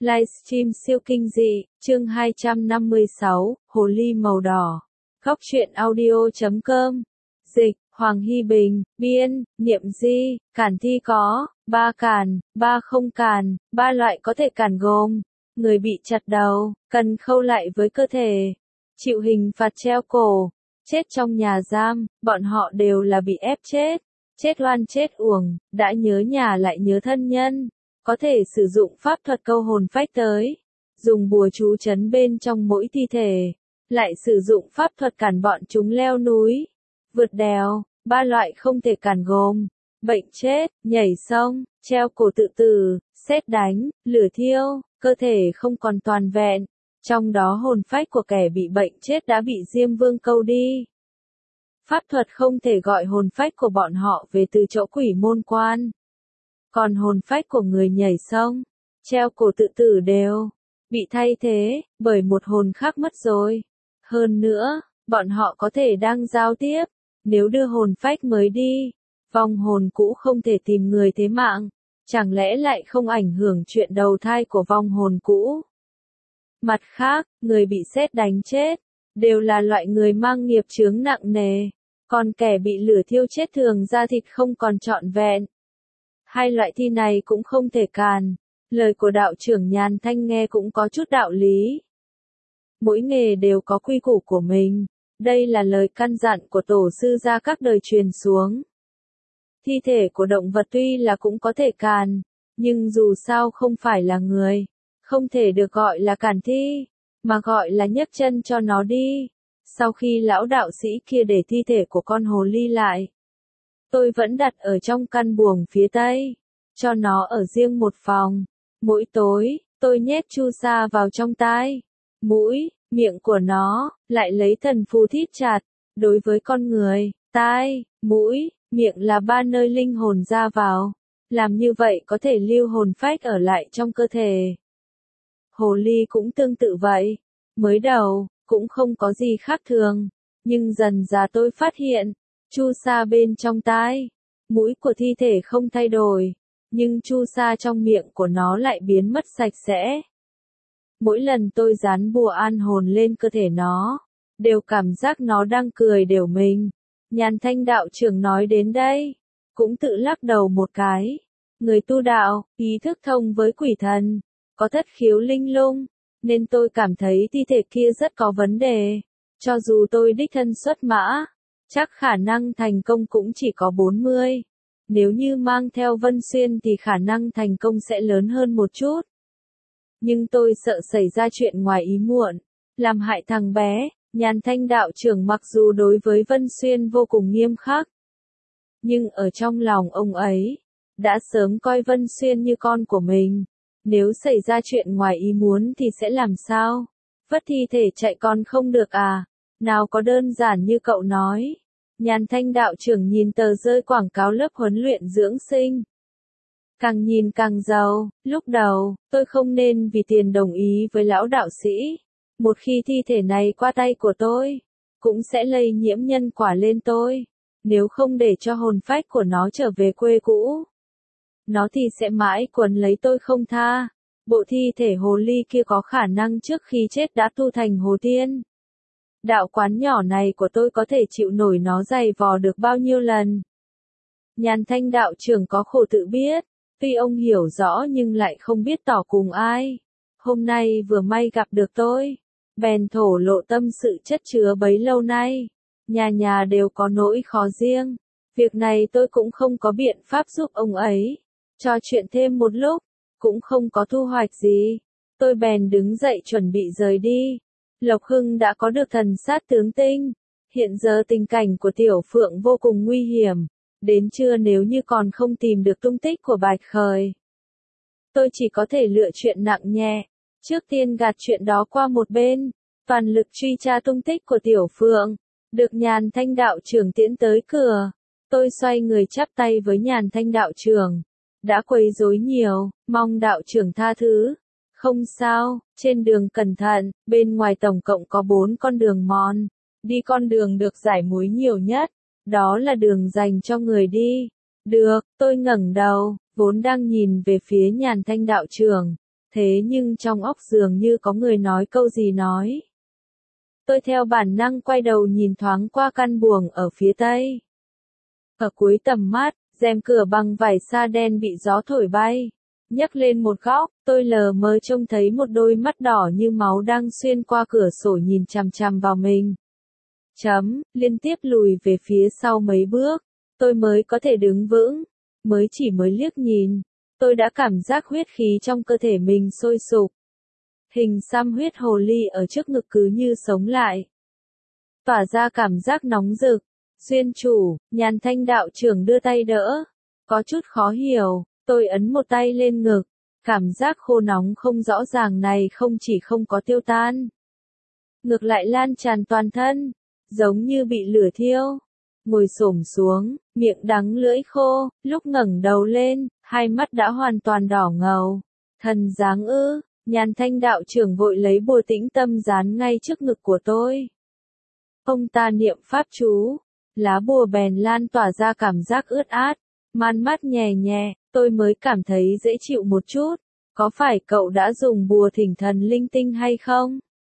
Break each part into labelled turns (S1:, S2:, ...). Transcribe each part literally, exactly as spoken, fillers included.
S1: Livestream siêu kinh dị, chương hai trăm năm mươi sáu, Hồ ly màu đỏ. Góc truyện audio chấm com. Dịch, Hoàng Hy Bình, biên, Niệm Di, cản thi có, ba cản, ba không cản, ba loại có thể cản gồm, người bị chặt đầu, cần khâu lại với cơ thể, chịu hình phạt treo cổ, chết trong nhà giam, bọn họ đều là bị ép chết, chết oan chết uổng, đã nhớ nhà lại nhớ thân nhân. Có thể sử dụng pháp thuật câu hồn phách tới, dùng bùa chú trấn bên trong mỗi thi thể, lại sử dụng pháp thuật cản bọn chúng leo núi, vượt đèo, ba loại không thể cản gồm, bệnh chết, nhảy sông, treo cổ tự tử, sét đánh, lửa thiêu, cơ thể không còn toàn vẹn, trong đó hồn phách của kẻ bị bệnh chết đã bị Diêm Vương câu đi. Pháp thuật không thể gọi hồn phách của bọn họ về từ chỗ quỷ môn quan. Còn hồn phách của người nhảy sông, treo cổ tự tử đều bị thay thế bởi một hồn khác mất rồi. Hơn nữa, bọn họ có thể đang giao tiếp, nếu đưa hồn phách mới đi, vong hồn cũ không thể tìm người thế mạng, chẳng lẽ lại không ảnh hưởng chuyện đầu thai của vong hồn cũ. Mặt khác, người bị sét đánh chết, đều là loại người mang nghiệp chướng nặng nề, còn kẻ bị lửa thiêu chết thường da thịt không còn trọn vẹn. Hai loại thi này cũng không thể càn, lời của đạo trưởng Nhàn Thanh nghe cũng có chút đạo lý. Mỗi nghề đều có quy củ của mình, đây là lời căn dặn của tổ sư gia các đời truyền xuống. Thi thể của động vật tuy là cũng có thể càn, nhưng dù sao không phải là người, không thể được gọi là càn thi, mà gọi là nhấc chân cho nó đi. Sau khi lão đạo sĩ kia để thi thể của con hồ ly lại, tôi vẫn đặt ở trong căn buồng phía tây, cho nó ở riêng một phòng. Mỗi tối, tôi nhét chu sa vào trong tai, mũi, miệng của nó, lại lấy thần phù thít chặt. Đối với con người, tai, mũi, miệng là ba nơi linh hồn ra vào. Làm như vậy có thể lưu hồn phách ở lại trong cơ thể. Hồ ly cũng tương tự vậy. Mới đầu, cũng không có gì khác thường. Nhưng dần dà tôi phát hiện, chu sa bên trong tai, mũi của thi thể không thay đổi, nhưng chu sa trong miệng của nó lại biến mất sạch sẽ. Mỗi lần tôi dán bùa an hồn lên cơ thể nó, đều cảm giác nó đang cười đều mình. Nhàn Thanh đạo trưởng nói đến đây, cũng tự lắc đầu một cái. Người tu đạo, ý thức thông với quỷ thần, có thất khiếu linh lung, nên tôi cảm thấy thi thể kia rất có vấn đề. Cho dù tôi đích thân xuất mã, chắc khả năng thành công cũng chỉ có bốn mươi. Nếu như mang theo Vân Xuyên thì khả năng thành công sẽ lớn hơn một chút. Nhưng tôi sợ xảy ra chuyện ngoài ý muộn, làm hại thằng bé. Nhàn Thanh đạo trưởng mặc dù đối với Vân Xuyên vô cùng nghiêm khắc, nhưng ở trong lòng ông ấy, đã sớm coi Vân Xuyên như con của mình. Nếu xảy ra chuyện ngoài ý muốn thì sẽ làm sao? Vất thi thể chạy còn không được à? Nào có đơn giản như cậu nói. Nhàn Thanh đạo trưởng nhìn tờ rơi quảng cáo lớp huấn luyện dưỡng sinh. Càng nhìn càng giàu, lúc đầu, tôi không nên vì tiền đồng ý với lão đạo sĩ. Một khi thi thể này qua tay của tôi, cũng sẽ lây nhiễm nhân quả lên tôi. Nếu không để cho hồn phách của nó trở về quê cũ, nó thì sẽ mãi quấn lấy tôi không tha. Bộ thi thể hồ ly kia có khả năng trước khi chết đã tu thành hồ tiên. Đạo quán nhỏ này của tôi có thể chịu nổi nó giày vò được bao nhiêu lần. Nhàn Thanh đạo trưởng có khổ tự biết, tuy ông hiểu rõ nhưng lại không biết tỏ cùng ai. Hôm nay vừa may gặp được tôi, bèn thổ lộ tâm sự chất chứa bấy lâu nay. Nhà nhà đều có nỗi khó riêng, việc này tôi cũng không có biện pháp giúp ông ấy. Trò chuyện thêm một lúc, cũng không có thu hoạch gì. Tôi bèn đứng dậy chuẩn bị rời đi. Lộc Hưng đã có được thần sát tướng tinh. Hiện giờ tình cảnh của Tiểu Phượng vô cùng nguy hiểm. Đến trưa nếu như còn không tìm được tung tích của Bạch Khởi, tôi chỉ có thể lựa chuyện nặng nhẹ. Trước tiên gạt chuyện đó qua một bên, toàn lực truy tra tung tích của Tiểu Phượng. Được Nhàn Thanh đạo trưởng tiễn tới cửa, tôi xoay người chắp tay với Nhàn Thanh đạo trưởng. Đã quấy rối nhiều, mong đạo trưởng tha thứ. Không sao, trên đường cẩn thận, bên ngoài tổng cộng có bốn con đường mòn. Đi con đường được giải muối nhiều nhất, đó là đường dành cho người đi. Được, tôi ngẩng đầu, vốn đang nhìn về phía Nhàn Thanh đạo trưởng. Thế nhưng trong óc dường như có người nói câu gì nói. Tôi theo bản năng quay đầu nhìn thoáng qua căn buồng ở phía tây. Ở cuối tầm mắt, rèm cửa bằng vải sa đen bị gió thổi bay. Nhấc lên một góc, tôi lờ mờ trông thấy một đôi mắt đỏ như máu đang xuyên qua cửa sổ nhìn chằm chằm vào mình. Chấm, liên tiếp lùi về phía sau mấy bước, tôi mới có thể đứng vững. Mới chỉ mới liếc nhìn, tôi đã cảm giác huyết khí trong cơ thể mình sôi sục. Hình xăm huyết hồ ly ở trước ngực cứ như sống lại. Tỏa ra cảm giác nóng rực. Duyên chủ, Nhàn Thanh đạo trưởng đưa tay đỡ. Có chút khó hiểu, tôi ấn một tay lên ngực. Cảm giác khô nóng không rõ ràng này không chỉ không có tiêu tan. Ngược lại lan tràn toàn thân, giống như bị lửa thiêu. Ngồi xổm xuống, miệng đắng lưỡi khô, lúc ngẩng đầu lên, hai mắt đã hoàn toàn đỏ ngầu. Thần dáng ư, Nhàn Thanh đạo trưởng vội lấy bùa tĩnh tâm dán ngay trước ngực của tôi. Ông ta niệm pháp chú, lá bùa bèn lan tỏa ra cảm giác ướt át, man mát nhẹ nhẹ, tôi mới cảm thấy dễ chịu một chút. Có phải cậu đã dùng bùa thỉnh thần linh tinh hay không?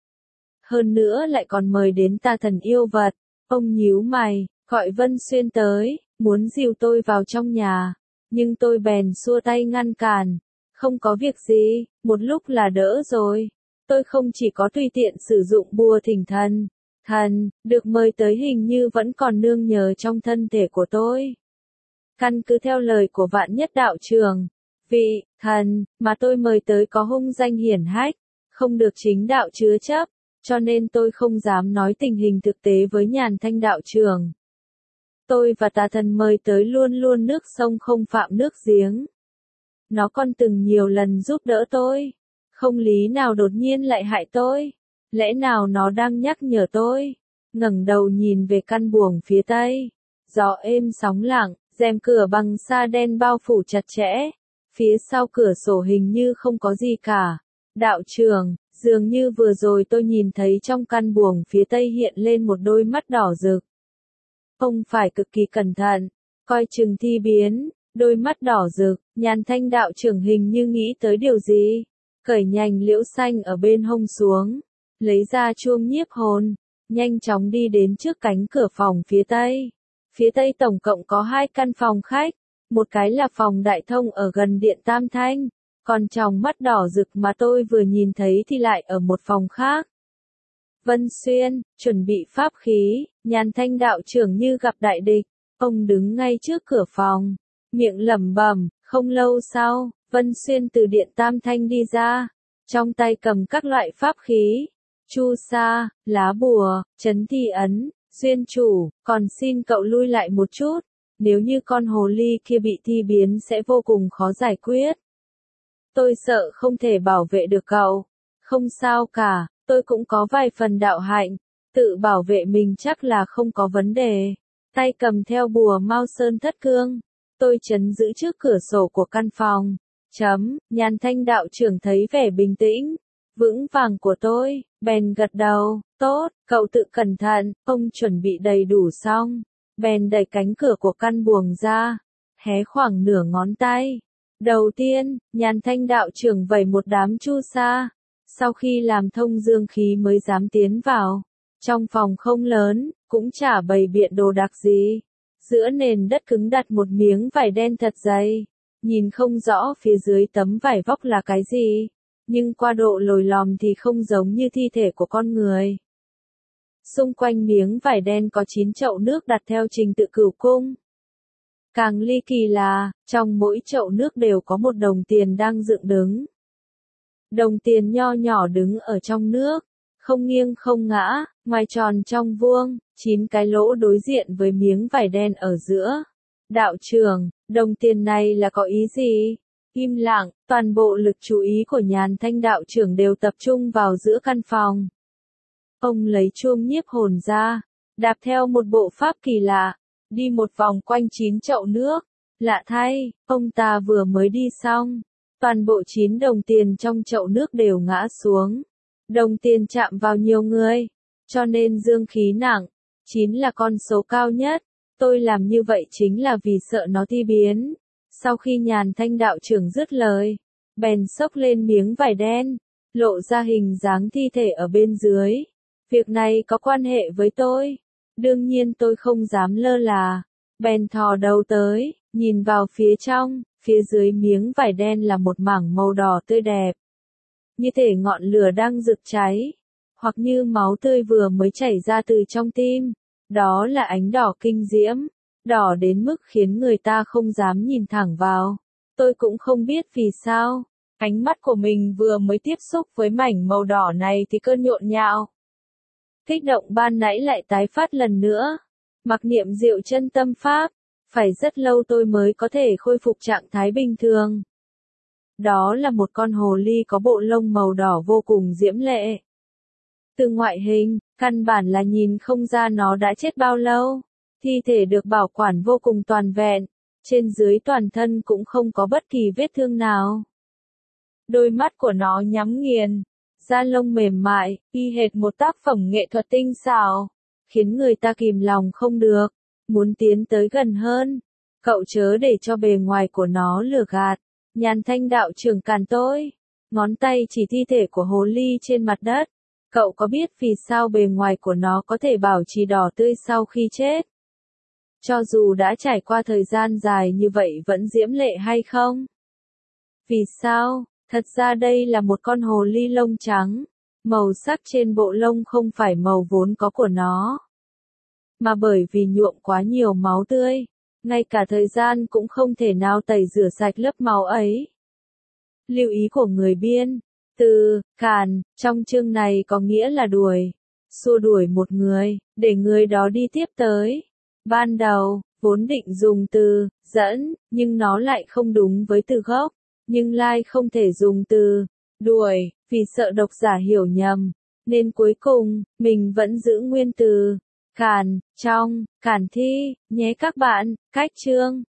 S1: Hơn nữa lại còn mời đến tà thần yêu vật. Ông nhíu mày, gọi Vân Xuyên tới, muốn dìu tôi vào trong nhà, nhưng tôi bèn xua tay ngăn cản. Không có việc gì, một lúc là đỡ rồi. Tôi không chỉ có tùy tiện sử dụng bùa thỉnh thần, thần, được mời tới hình như vẫn còn nương nhờ trong thân thể của tôi. Căn cứ theo lời của Vạn Nhất đạo trưởng, vị thần mà tôi mời tới có hung danh hiển hách, không được chính đạo chứa chấp, cho nên tôi không dám nói tình hình thực tế với Nhàn Thanh đạo trưởng. Tôi và tà thần mời tới luôn luôn nước sông không phạm nước giếng. Nó còn từng nhiều lần giúp đỡ tôi, không lý nào đột nhiên lại hại tôi. Lẽ nào nó đang nhắc nhở tôi? Ngẩng đầu nhìn về căn buồng phía tây, gió êm sóng lặng, rèm cửa bằng sa đen bao phủ chặt chẽ. Phía sau cửa sổ hình như không có gì cả. Đạo trưởng, dường như vừa rồi tôi nhìn thấy trong căn buồng phía tây hiện lên một đôi mắt đỏ rực. Ông phải cực kỳ cẩn thận, coi chừng thi biến. Đôi mắt đỏ rực, Nhàn Thanh đạo trưởng hình như nghĩ tới điều gì. Cởi nhành liễu xanh ở bên hông xuống, lấy ra chuông nhiếp hồn, nhanh chóng đi đến trước cánh cửa phòng phía tây. Phía tây tổng cộng có hai căn phòng khách, một cái là phòng đại thông ở gần điện Tam Thanh, còn tròng mắt đỏ rực mà tôi vừa nhìn thấy thì lại ở một phòng khác. Vân Xuyên, chuẩn bị pháp khí, Nhàn Thanh đạo trưởng như gặp đại địch, ông đứng ngay trước cửa phòng, miệng lẩm bẩm. Không lâu sau, Vân Xuyên từ điện Tam Thanh đi ra, trong tay cầm các loại pháp khí, chu sa, lá bùa, trấn thi ấn. Duyên chủ, còn xin cậu lui lại một chút, nếu như con hồ ly kia bị thi biến sẽ vô cùng khó giải quyết. Tôi sợ không thể bảo vệ được cậu. Không sao cả, tôi cũng có vài phần đạo hạnh, tự bảo vệ mình chắc là không có vấn đề. Tay cầm theo bùa Mao Sơn Thất Cương, tôi trấn giữ trước cửa sổ của căn phòng. Chấm, Nhàn Thanh đạo trưởng thấy vẻ bình tĩnh, vững vàng của tôi, bèn gật đầu. Tốt, cậu tự cẩn thận. Ông chuẩn bị đầy đủ xong, bèn đẩy cánh cửa của căn buồng ra, hé khoảng nửa ngón tay. Đầu tiên, Nhàn Thanh đạo trưởng vẩy một đám chu sa, sau khi làm thông dương khí mới dám tiến vào. Trong phòng không lớn, cũng chả bày biện đồ đạc gì. Giữa nền đất cứng đặt một miếng vải đen thật dày, nhìn không rõ phía dưới tấm vải vóc là cái gì, nhưng qua độ lồi lòm thì không giống như thi thể của con người. Xung quanh miếng vải đen có chín chậu nước đặt theo trình tự cửu cung. Càng ly kỳ là, trong mỗi chậu nước đều có một đồng tiền đang dựng đứng. Đồng tiền nho nhỏ đứng ở trong nước, không nghiêng không ngã, ngoài tròn trong vuông, chín cái lỗ đối diện với miếng vải đen ở giữa. Đạo trưởng, đồng tiền này là có ý gì? Im lặng, toàn bộ lực chú ý của Nhàn Thanh đạo trưởng đều tập trung vào giữa căn phòng. Ông lấy chuông nhiếp hồn ra, đạp theo một bộ pháp kỳ lạ, đi một vòng quanh chín chậu nước. Lạ thay, ông ta vừa mới đi xong, toàn bộ chín đồng tiền trong chậu nước đều ngã xuống. Đồng tiền chạm vào nhiều người, cho nên dương khí nặng. Chín là con số cao nhất. Tôi làm như vậy chính là vì sợ nó thi biến. Sau khi Nhàn Thanh đạo trưởng dứt lời, bèn xốc lên miếng vải đen, lộ ra hình dáng thi thể ở bên dưới. Việc này có quan hệ với tôi. Đương nhiên tôi không dám lơ là. Bèn thò đầu tới, nhìn vào phía trong, phía dưới miếng vải đen là một mảng màu đỏ tươi đẹp. Như thể ngọn lửa đang rực cháy, hoặc như máu tươi vừa mới chảy ra từ trong tim. Đó là ánh đỏ kinh diễm, đỏ đến mức khiến người ta không dám nhìn thẳng vào. Tôi cũng không biết vì sao, ánh mắt của mình vừa mới tiếp xúc với mảnh màu đỏ này thì cơn nhộn nhạo, kích động ban nãy lại tái phát lần nữa. Mặc niệm diệu chân tâm pháp, phải rất lâu tôi mới có thể khôi phục trạng thái bình thường. Đó là một con hồ ly có bộ lông màu đỏ vô cùng diễm lệ. Từ ngoại hình, căn bản là nhìn không ra nó đã chết bao lâu. Thi thể được bảo quản vô cùng toàn vẹn, trên dưới toàn thân cũng không có bất kỳ vết thương nào. Đôi mắt của nó nhắm nghiền, da lông mềm mại, y hệt một tác phẩm nghệ thuật tinh xảo, khiến người ta kìm lòng không được, muốn tiến tới gần hơn. Cậu chớ để cho bề ngoài của nó lừa gạt. Nhàn Thanh đạo trưởng cản tôi, ngón tay chỉ thi thể của hồ ly trên mặt đất. Cậu có biết vì sao bề ngoài của nó có thể bảo trì đỏ tươi sau khi chết? Cho dù đã trải qua thời gian dài như vậy vẫn diễm lệ hay không? Vì sao? Thật ra đây là một con hồ ly lông trắng. Màu sắc trên bộ lông không phải màu vốn có của nó, mà bởi vì nhuộm quá nhiều máu tươi, ngay cả thời gian cũng không thể nào tẩy rửa sạch lớp máu ấy. Lưu ý của người biên. Từ càn trong chương này có nghĩa là đuổi, xua đuổi một người, để người đó đi tiếp tới. Ban đầu, vốn định dùng từ dẫn, nhưng nó lại không đúng với từ gốc. Nhưng Lai không thể dùng từ đuổi, vì sợ độc giả hiểu nhầm, nên cuối cùng, mình vẫn giữ nguyên từ càn trong càn thi nhé các bạn. Cách chương